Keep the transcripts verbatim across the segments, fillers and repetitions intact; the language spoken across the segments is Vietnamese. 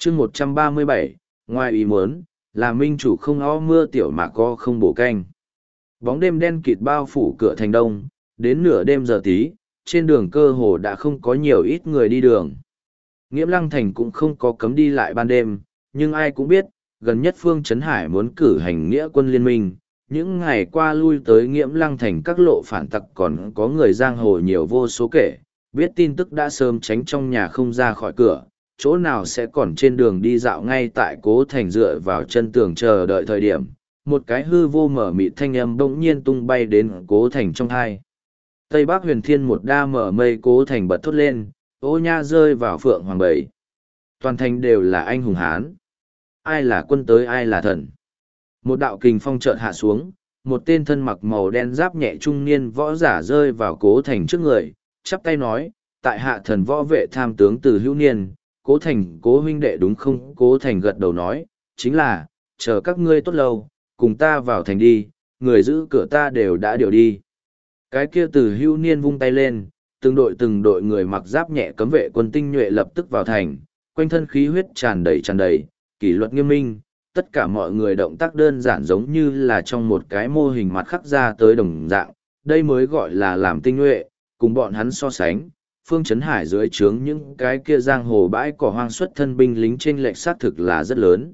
chương một trăm ba mươi bảy, ngoài ý muốn, là minh chủ không o mưa tiểu mà co không bổ canh. Bóng đêm đen kịt bao phủ cửa thành đông, đến nửa đêm giờ tí, trên đường cơ hồ đã không có nhiều ít người đi đường. Nghiễm Lăng Thành cũng không có cấm đi lại ban đêm, nhưng ai cũng biết, gần nhất Phương Trấn Hải muốn cử hành nghĩa quân liên minh. Những ngày qua lui tới Nghiễm Lăng Thành các lộ phản tặc còn có người giang hồ nhiều vô số kể, biết tin tức đã sớm tránh trong nhà không ra khỏi cửa, chỗ nào sẽ còn trên đường đi dạo ngay tại Cố Thành dựa vào chân tường chờ đợi thời điểm. Một cái hư vô mở mịt thanh âm bỗng nhiên tung bay đến Cố Thành trong hai. Tây Bắc Huyền Thiên một đa mở mây, Cố Thành bật thốt lên, ô nha rơi vào phượng hoàng bảy. Toàn thành đều là anh hùng hán. Ai là quân tới ai là thần. Một đạo kình phong chợt hạ xuống, một tên thân mặc màu đen giáp nhẹ trung niên võ giả rơi vào Cố Thành trước người, chắp tay nói, tại hạ thần võ vệ tham tướng Từ Hữu Niên, Cố Thành Cố huynh đệ đúng không? Cố Thành gật đầu nói, chính là, chờ các ngươi tốt lâu, cùng ta vào thành đi, người giữ cửa ta đều đã điều đi. Cái kia Từ Hữu Niên vung tay lên, từng đội từng đội người mặc giáp nhẹ cấm vệ quân tinh nhuệ lập tức vào thành, quanh thân khí huyết tràn đầy tràn đầy, kỷ luật nghiêm minh, tất cả mọi người động tác đơn giản giống như là trong một cái mô hình mặt khắc ra tới đồng dạng, đây mới gọi là làm tinh nhuệ, cùng bọn hắn so sánh. Phương Trấn Hải dưới trướng những cái kia giang hồ bãi cỏ hoang xuất thân binh lính trên lệch xác thực là rất lớn.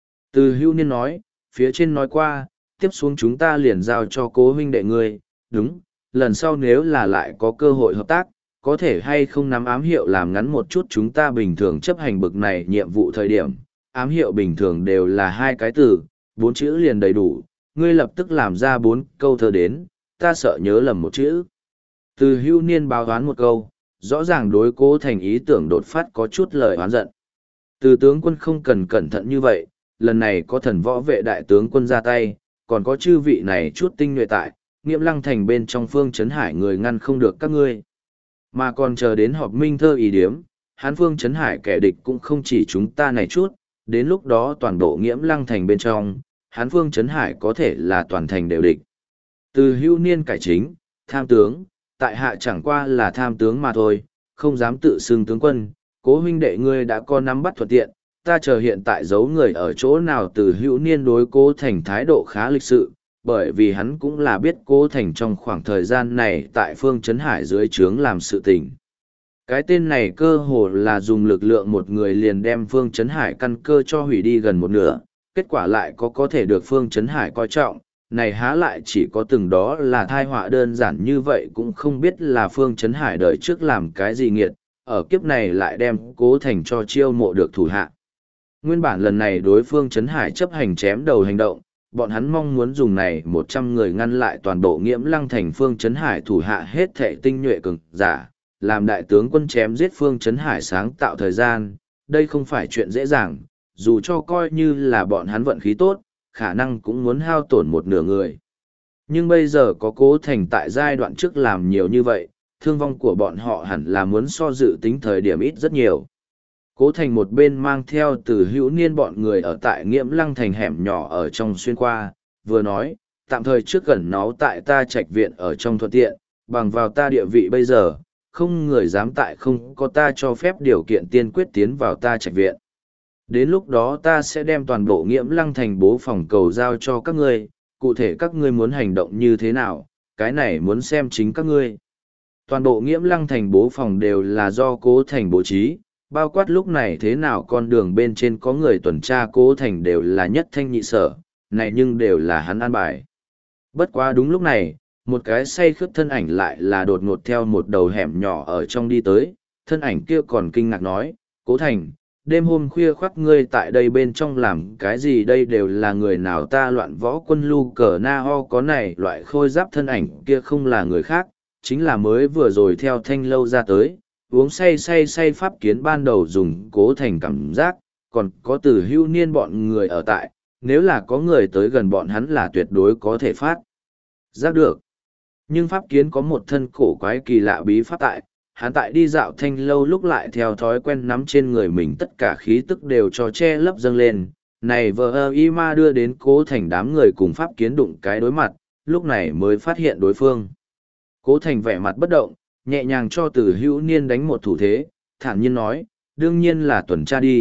Từ Hữu Niên nói, phía trên nói qua, tiếp xuống chúng ta liền giao cho Cố huynh đệ ngươi, đúng, lần sau nếu là lại có cơ hội hợp tác, có thể hay không nắm ám hiệu làm ngắn một chút, chúng ta bình thường chấp hành bực này nhiệm vụ thời điểm, ám hiệu bình thường đều là hai cái từ, bốn chữ liền đầy đủ, ngươi lập tức làm ra bốn câu thơ đến, ta sợ nhớ lầm một chữ. Từ Hữu Niên báo đoán một câu, rõ ràng đối Cố Thành ý tưởng đột phát có chút lời oán giận. Từ tướng quân không cần cẩn thận như vậy, lần này có thần võ vệ đại tướng quân ra tay, còn có chư vị này chút tinh nhuệ tại, Nghiễm Lăng Thành bên trong Phương Trấn Hải người ngăn không được các ngươi. Mà còn chờ đến họp minh thơ ý điếm, hán Phương Trấn Hải kẻ địch cũng không chỉ chúng ta này chút, đến lúc đó toàn bộ Nghiễm Lăng Thành bên trong, hán Phương Trấn Hải có thể là toàn thành đều địch. Từ Hữu Niên cải chính, tham tướng, tại hạ chẳng qua là tham tướng mà thôi, không dám tự xưng tướng quân, Cố huynh đệ ngươi đã có nắm bắt thuận tiện, ta chờ hiện tại giấu người ở chỗ nào. Từ Hữu Niên đối Cố Thành thái độ khá lịch sự, bởi vì hắn cũng là biết Cố Thành trong khoảng thời gian này tại Phương Trấn Hải dưới trướng làm sự tình. Cái tên này cơ hồ là dùng lực lượng một người liền đem Phương Trấn Hải căn cơ cho hủy đi gần một nửa, kết quả lại có có thể được Phương Trấn Hải coi trọng, này há lại chỉ có từng đó là thai họa đơn giản như vậy, cũng không biết là Phương Trấn Hải đời trước làm cái gì nghiệt, ở kiếp này lại đem Cố Thành cho chiêu mộ được thủ hạ. Nguyên bản lần này đối Phương Trấn Hải chấp hành chém đầu hành động, bọn hắn mong muốn dùng này một trăm người ngăn lại toàn bộ Nghiễm Lăng Thành Phương Trấn Hải thủ hạ hết thệ tinh nhuệ cường giả, làm đại tướng quân chém giết Phương Trấn Hải sáng tạo thời gian, đây không phải chuyện dễ dàng, dù cho coi như là bọn hắn vận khí tốt, khả năng cũng muốn hao tổn một nửa người. Nhưng bây giờ có Cố Thành tại giai đoạn trước làm nhiều như vậy, thương vong của bọn họ hẳn là muốn so dự tính thời điểm ít rất nhiều. Cố Thành một bên mang theo Từ Hữu Niên bọn người ở tại Nghiễm Lăng Thành hẻm nhỏ ở trong xuyên qua, vừa nói, tạm thời trước gần nó tại ta trạch viện ở trong thuận tiện, bằng vào ta địa vị bây giờ, không người dám tại không có ta cho phép điều kiện tiên quyết tiến vào ta trạch viện. Đến lúc đó ta sẽ đem toàn bộ Nghiễm Lăng Thành bố phòng cầu giao cho các ngươi, cụ thể các ngươi muốn hành động như thế nào, cái này muốn xem chính các ngươi. Toàn bộ Nghiễm Lăng Thành bố phòng đều là do Cố Thành bố trí, bao quát lúc này thế nào con đường bên trên có người tuần tra Cố Thành đều là nhất thanh nhị sở, này nhưng đều là hắn an bài. Bất quá đúng lúc này, một cái say khướt thân ảnh lại là đột ngột theo một đầu hẻm nhỏ ở trong đi tới, thân ảnh kia còn kinh ngạc nói, Cố Thành, đêm hôm khuya khoắt ngươi tại đây bên trong làm cái gì, đây đều là người nào? Ta Loạn Võ Quân Lu Cờ Na Ho có này loại khôi giáp thân ảnh kia không là người khác, chính là mới vừa rồi theo Thanh Lâu ra tới, uống say say say pháp kiến ban đầu dùng Cố Thành cảm giác, còn có Từ Hữu Niên bọn người ở tại, nếu là có người tới gần bọn hắn là tuyệt đối có thể phát giác được. Nhưng pháp kiến có một thân cổ quái kỳ lạ bí pháp tại, hắn tại đi dạo Thanh Lâu lúc lại theo thói quen nắm trên người mình tất cả khí tức đều cho che lấp dâng lên, này vờ ơ y ma đưa đến Cố Thành đám người cùng pháp kiến đụng cái đối mặt, lúc này mới phát hiện đối phương. Cố Thành vẻ mặt bất động, nhẹ nhàng cho Từ Hữu Niên đánh một thủ thế, thản nhiên nói, đương nhiên là tuần tra đi,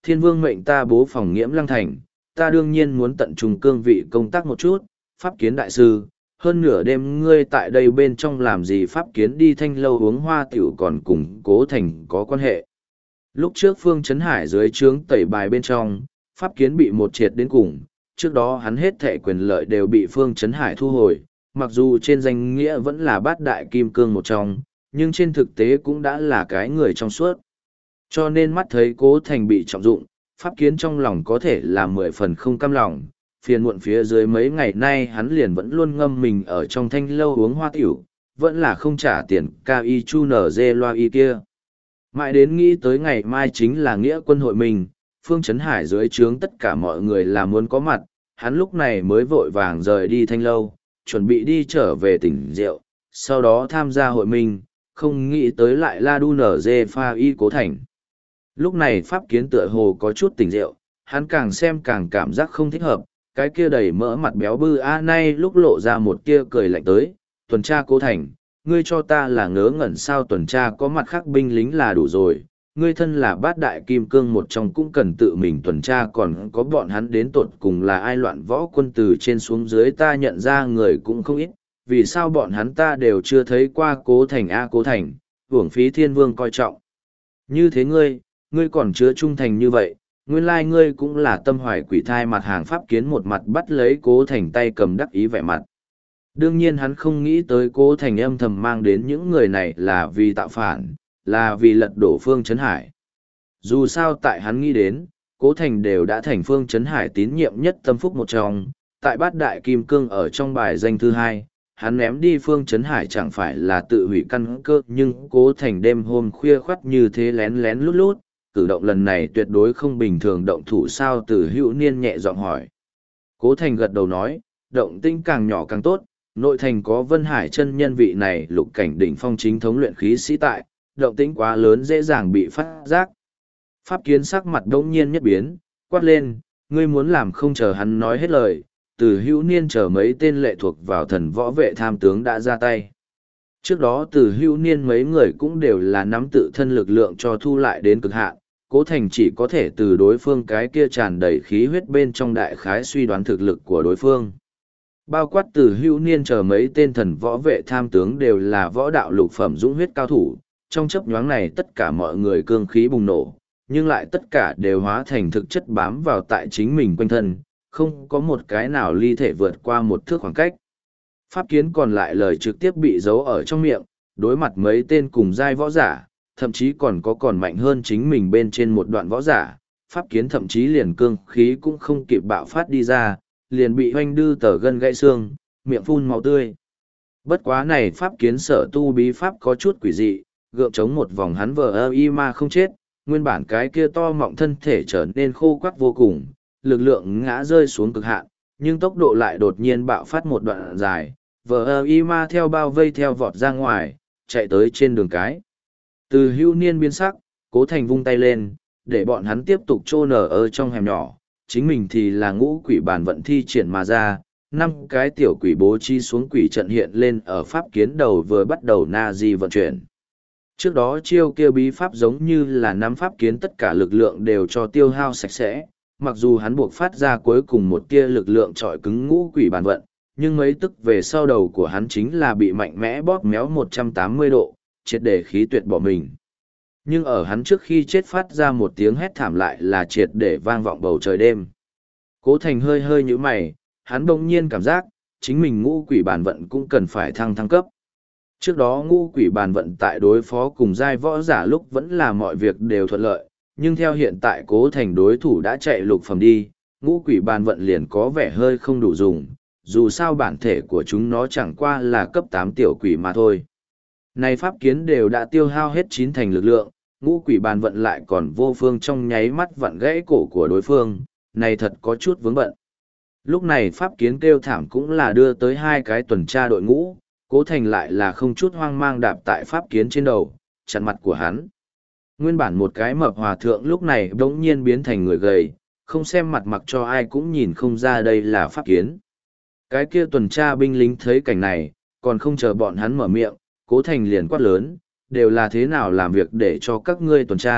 thiên vương mệnh ta bố phòng nghiễm lăng thành, ta đương nhiên muốn tận trung cương vị công tác một chút, pháp kiến đại sư, hơn nửa đêm ngươi tại đây bên trong làm gì pháp kiến đi thanh lâu uống hoa tiểu còn cùng cố thành có quan hệ. Lúc trước Phương Trấn Hải dưới trướng tẩy bài bên trong, pháp kiến bị một triệt đến cùng, trước đó hắn hết thệ quyền lợi đều bị Phương Trấn Hải thu hồi, mặc dù trên danh nghĩa vẫn là bát đại kim cương một trong, nhưng trên thực tế cũng đã là cái người trong suốt. Cho nên mắt thấy cố thành bị trọng dụng, pháp kiến trong lòng có thể là mười phần không cam lòng, phiền muộn phía dưới mấy ngày nay hắn liền vẫn luôn ngâm mình ở trong thanh lâu uống hoa tiểu, vẫn là không trả tiền ca y chu nở dê loa y kia. Mãi đến nghĩ tới ngày mai chính là nghĩa quân hội mình, Phương Trấn Hải dưới trướng tất cả mọi người là muốn có mặt, hắn lúc này mới vội vàng rời đi thanh lâu, chuẩn bị đi trở về tỉnh rượu, sau đó tham gia hội mình, không nghĩ tới lại la đu nở dê pha y cố thành. Lúc này pháp kiến tựa hồ có chút tỉnh rượu, hắn càng xem càng cảm giác không thích hợp, cái kia đầy mỡ mặt béo bư a nay lúc lộ ra một kia cười lạnh tới, tuần tra cố thành, ngươi cho ta là ngớ ngẩn sao tuần tra có mặt khác binh lính là đủ rồi, ngươi thân là bát đại kim cương một trong cũng cần tự mình tuần tra còn có bọn hắn đến tột cùng là ai loạn võ quân từ trên xuống dưới ta nhận ra người cũng không ít, vì sao bọn hắn ta đều chưa thấy qua cố thành a cố thành, hưởng phí thiên vương coi trọng. Như thế ngươi, ngươi còn chứa trung thành như vậy, nguyên lai ngươi cũng là tâm hoài quỷ thai mặt hàng pháp kiến một mặt bắt lấy cố thành tay cầm đắc ý vẻ mặt. Đương nhiên hắn không nghĩ tới cố thành âm thầm mang đến những người này là vì tạo phản, là vì lật đổ Phương Trấn Hải. Dù sao tại hắn nghĩ đến, cố thành đều đã thành Phương Trấn Hải tín nhiệm nhất tâm phúc một trong, tại bát đại kim cương ở trong bài danh thứ hai, hắn ném đi Phương Trấn Hải chẳng phải là tự hủy căn cơ nhưng cố thành đêm hôm khuya khoắt như thế lén lén lút lút, cử động lần này tuyệt đối không bình thường động thủ sao Từ Hữu Niên nhẹ giọng hỏi. Cố thành gật đầu nói, động tĩnh càng nhỏ càng tốt, nội thành có Vân Hải chân nhân vị này lục cảnh đỉnh phong chính thống luyện khí sĩ tại, động tĩnh quá lớn dễ dàng bị phát giác. Pháp kiến sắc mặt đông nhiên nhất biến, quát lên, ngươi muốn làm không chờ hắn nói hết lời, Từ Hữu Niên chờ mấy tên lệ thuộc vào thần võ vệ tham tướng đã ra tay. Trước đó Từ Hữu Niên mấy người cũng đều là nắm tự thân lực lượng cho thu lại đến cực hạn, cố thành chỉ có thể từ đối phương cái kia tràn đầy khí huyết bên trong đại khái suy đoán thực lực của đối phương. Bao quát Từ Hữu Niên chờ mấy tên thần võ vệ tham tướng đều là võ đạo lục phẩm dũng huyết cao thủ, trong chấp nhoáng này tất cả mọi người cương khí bùng nổ, nhưng lại tất cả đều hóa thành thực chất bám vào tại chính mình quanh thân, không có một cái nào ly thể vượt qua một thước khoảng cách. Pháp kiến còn lại lời trực tiếp bị giấu ở trong miệng, đối mặt mấy tên cùng giai võ giả, thậm chí còn có còn mạnh hơn chính mình bên trên một đoạn võ giả, pháp kiến thậm chí liền cương khí cũng không kịp bạo phát đi ra, liền bị hoanh đư tờ gân gãy xương, miệng phun máu tươi. Bất quá này pháp kiến sở tu bí pháp có chút quỷ dị, gượng chống một vòng hắn vờ ơ y ma không chết, nguyên bản cái kia to mọng thân thể trở nên khô quắc vô cùng, lực lượng ngã rơi xuống cực hạn, nhưng tốc độ lại đột nhiên bạo phát một đoạn dài, vờ ơ y ma theo bao vây theo vọt ra ngoài, chạy tới trên đường cái. Từ Hữu Niên biến sắc, cố thành vung tay lên, để bọn hắn tiếp tục trô nở ở trong hẻm nhỏ, chính mình thì là ngũ quỷ bản vận thi triển mà ra, năm cái tiểu quỷ bố trí xuống quỷ trận hiện lên ở pháp kiến đầu vừa bắt đầu na di vận chuyển. Trước đó chiêu kia bí pháp giống như là nắm pháp kiến tất cả lực lượng đều cho tiêu hao sạch sẽ, mặc dù hắn buộc phát ra cuối cùng một tia lực lượng trọi cứng ngũ quỷ bản vận, nhưng mấy tức về sau đầu của hắn chính là bị mạnh mẽ bóp méo một trăm tám mươi độ, triệt để khí tuyệt bỏ mình. Nhưng ở hắn trước khi chết phát ra một tiếng hét thảm lại là triệt để vang vọng bầu trời đêm. Cố thành hơi hơi như mày, hắn bỗng nhiên cảm giác, chính mình ngũ quỷ bản vận cũng cần phải thăng thăng cấp. Trước đó ngũ quỷ bản vận tại đối phó cùng giai võ giả lúc vẫn là mọi việc đều thuận lợi, nhưng theo hiện tại cố thành đối thủ đã chạy lục phẩm đi, ngũ quỷ bản vận liền có vẻ hơi không đủ dùng, dù sao bản thể của chúng nó chẳng qua là cấp tám tiểu quỷ mà thôi. Này pháp kiến đều đã tiêu hao hết chín thành lực lượng, ngũ quỷ bàn vận lại còn vô phương trong nháy mắt vặn gãy cổ của đối phương, này thật có chút vướng bận. Lúc này pháp kiến kêu thảm cũng là đưa tới hai cái tuần tra đội ngũ, cố thành lại là không chút hoang mang đạp tại pháp kiến trên đầu, chặn mặt của hắn. Nguyên bản một cái mập hòa thượng lúc này đống nhiên biến thành người gầy, không xem mặt mặc cho ai cũng nhìn không ra đây là pháp kiến. Cái kia tuần tra binh lính thấy cảnh này, còn không chờ bọn hắn mở miệng, cố thành liền quát lớn, đều là thế nào làm việc để cho các ngươi tuần tra,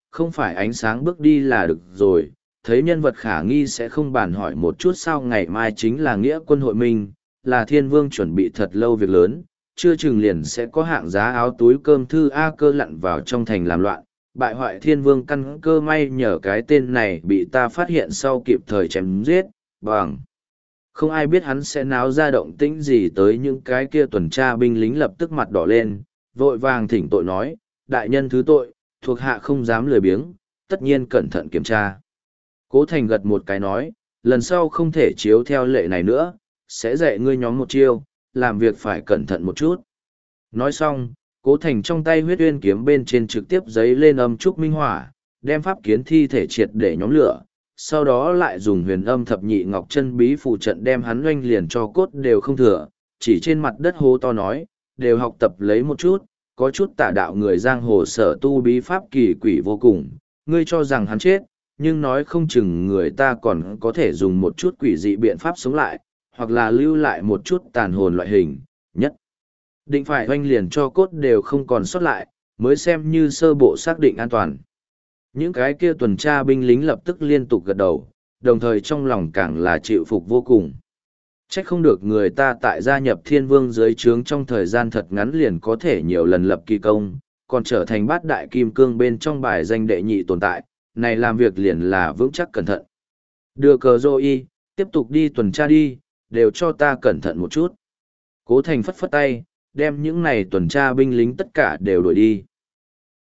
không phải ánh sáng bước đi là được rồi, thấy nhân vật khả nghi sẽ không bàn hỏi một chút sao ngày mai chính là nghĩa quân hội minh, là thiên vương chuẩn bị thật lâu việc lớn, chưa chừng liền sẽ có hạng giá áo túi cơm thư A Cơ lặn vào trong thành làm loạn, bại hoại thiên vương căn cơ may nhờ cái tên này bị ta phát hiện sau kịp thời chém giết, bằng. Không ai biết hắn sẽ náo ra động tĩnh gì tới những cái kia tuần tra binh lính lập tức mặt đỏ lên, vội vàng thỉnh tội nói, đại nhân thứ tội, thuộc hạ không dám lười biếng, tất nhiên cẩn thận kiểm tra. Cố Thành gật một cái nói, lần sau không thể chiếu theo lệ này nữa, sẽ dạy ngươi nhóm một chiêu, làm việc phải cẩn thận một chút. Nói xong, Cố Thành trong tay huyết uyên kiếm bên trên trực tiếp giấy lên âm trúc minh hỏa, đem pháp kiến thi thể triệt để nhóm lửa, sau đó lại dùng huyền âm thập nhị ngọc chân bí phù trận đem hắn oanh liền cho cốt đều không thừa, chỉ trên mặt đất hô to nói, đều học tập lấy một chút, có chút tả đạo người giang hồ sở tu bí pháp kỳ quỷ vô cùng, ngươi cho rằng hắn chết, nhưng nói không chừng người ta còn có thể dùng một chút quỷ dị biện pháp sống lại, hoặc là lưu lại một chút tàn hồn loại hình, nhất. Định phải oanh liền cho cốt đều không còn sót lại, mới xem như sơ bộ xác định an toàn. Những cái kia tuần tra binh lính lập tức liên tục gật đầu, đồng thời trong lòng càng là chịu phục vô cùng. Trách không được người ta tại gia nhập thiên vương dưới trướng trong thời gian thật ngắn liền có thể nhiều lần lập kỳ công, còn trở thành bát đại kim cương bên trong bài danh đệ nhị tồn tại, này làm việc liền là vững chắc cẩn thận. Đưa cờ rô y, tiếp tục đi tuần tra đi, đều cho ta cẩn thận một chút. Cố Thành phất phất tay, đem những này tuần tra binh lính tất cả đều đuổi đi.